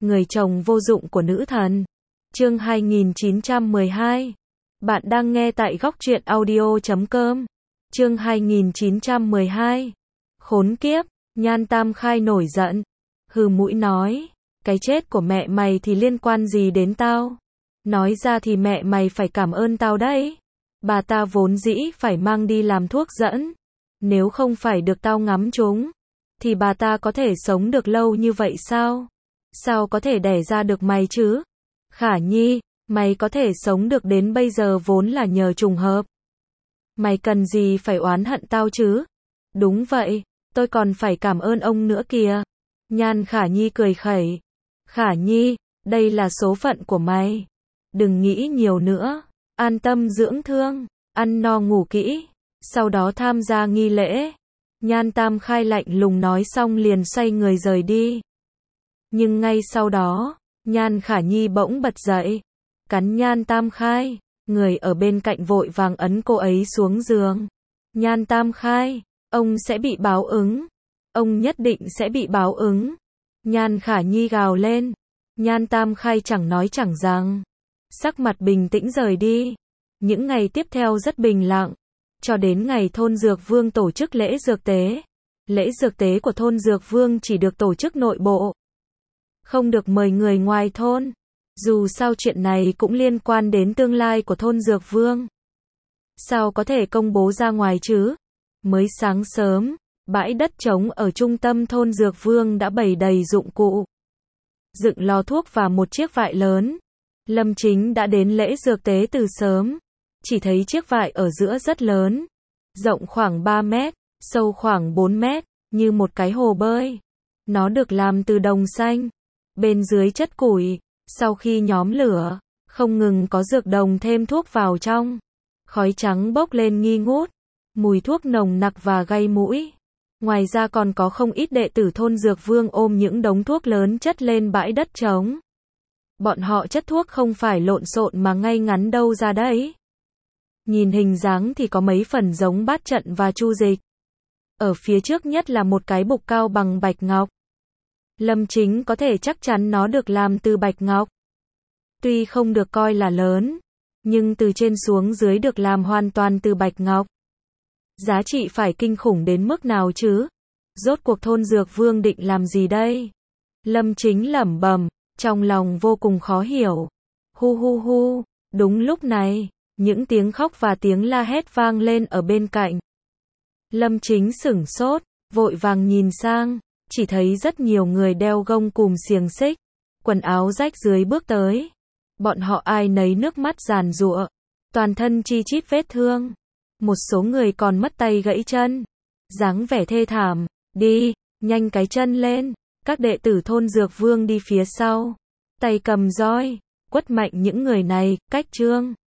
người chồng vô dụng của nữ thần. Chương 2912. Bạn đang nghe tại góc truyện audio.com. Chương 2912. Khốn kiếp, Nhan Tam Khai nổi giận, hừ mũi nói, cái chết của mẹ mày thì liên quan gì đến tao? Nói ra thì mẹ mày phải cảm ơn tao đấy. Bà ta vốn dĩ phải mang đi làm thuốc dẫn. Nếu không phải được tao ngắm chúng, thì bà ta có thể sống được lâu như vậy sao? Sao có thể đẻ ra được mày chứ? Khả Nhi, mày có thể sống được đến bây giờ vốn là nhờ trùng hợp. Mày cần gì phải oán hận tao chứ? Đúng vậy, tôi còn phải cảm ơn ông nữa kìa. Nhan Khả Nhi cười khẩy. Khả Nhi, đây là số phận của mày. Đừng nghĩ nhiều nữa. An tâm dưỡng thương, ăn no ngủ kỹ, sau đó tham gia nghi lễ. Nhan Tam Khai lạnh lùng nói xong liền xoay người rời đi. Nhưng ngay sau đó, Nhan Khả Nhi bỗng bật dậy, cắn Nhan Tam Khai, người ở bên cạnh vội vàng ấn cô ấy xuống giường. Nhan Tam Khai, ông sẽ bị báo ứng. Ông nhất định sẽ bị báo ứng. Nhan Khả Nhi gào lên. Nhan Tam Khai chẳng nói chẳng rằng, sắc mặt bình tĩnh rời đi. Những ngày tiếp theo rất bình lặng, cho đến ngày thôn Dược Vương tổ chức lễ dược tế. Lễ dược tế của thôn Dược Vương chỉ được tổ chức nội bộ, không được mời người ngoài thôn. Dù sao chuyện này cũng liên quan đến tương lai của thôn Dược Vương. Sao có thể công bố ra ngoài chứ? Mới sáng sớm, bãi đất trống ở trung tâm thôn Dược Vương đã bày đầy dụng cụ, dựng lò thuốc và một chiếc vại lớn. Lâm Chính đã đến lễ dược tế từ sớm. Chỉ thấy chiếc vại ở giữa rất lớn, rộng khoảng 3 mét, sâu khoảng 4 mét, như một cái hồ bơi. Nó được làm từ đồng xanh, bên dưới chất củi. Sau khi nhóm lửa, không ngừng có dược đồng thêm thuốc vào trong. Khói trắng bốc lên nghi ngút, mùi thuốc nồng nặc và gây mũi. Ngoài ra còn có không ít đệ tử thôn Dược Vương ôm những đống thuốc lớn chất lên bãi đất trống. Bọn họ chất thuốc không phải lộn xộn mà ngay ngắn đâu ra đấy. Nhìn hình dáng thì có mấy phần giống bát trận và chu dịch. Ở phía trước nhất là một cái bục cao bằng bạch ngọc. Lâm Chính có thể chắc chắn nó được làm từ bạch ngọc. Tuy không được coi là lớn, nhưng từ trên xuống dưới được làm hoàn toàn từ bạch ngọc. Giá trị phải kinh khủng đến mức nào chứ? Rốt cuộc thôn Dược Vương định làm gì đây? Lâm Chính lẩm bẩm, trong lòng vô cùng khó hiểu. Hu hu hu, đúng lúc này, những tiếng khóc và tiếng la hét vang lên ở bên cạnh. Lâm Chính sửng sốt, vội vàng nhìn sang, chỉ thấy rất nhiều người đeo gông cùm xiềng xích, quần áo rách dưới bước tới. Bọn họ ai nấy nước mắt giàn giụa, toàn thân chi chít vết thương. Một số người còn mất tay gãy chân, dáng vẻ thê thảm. Đi, nhanh cái chân lên. Các đệ tử thôn Dược Vương đi phía sau, tay cầm roi, quất mạnh những người này. Cách Trương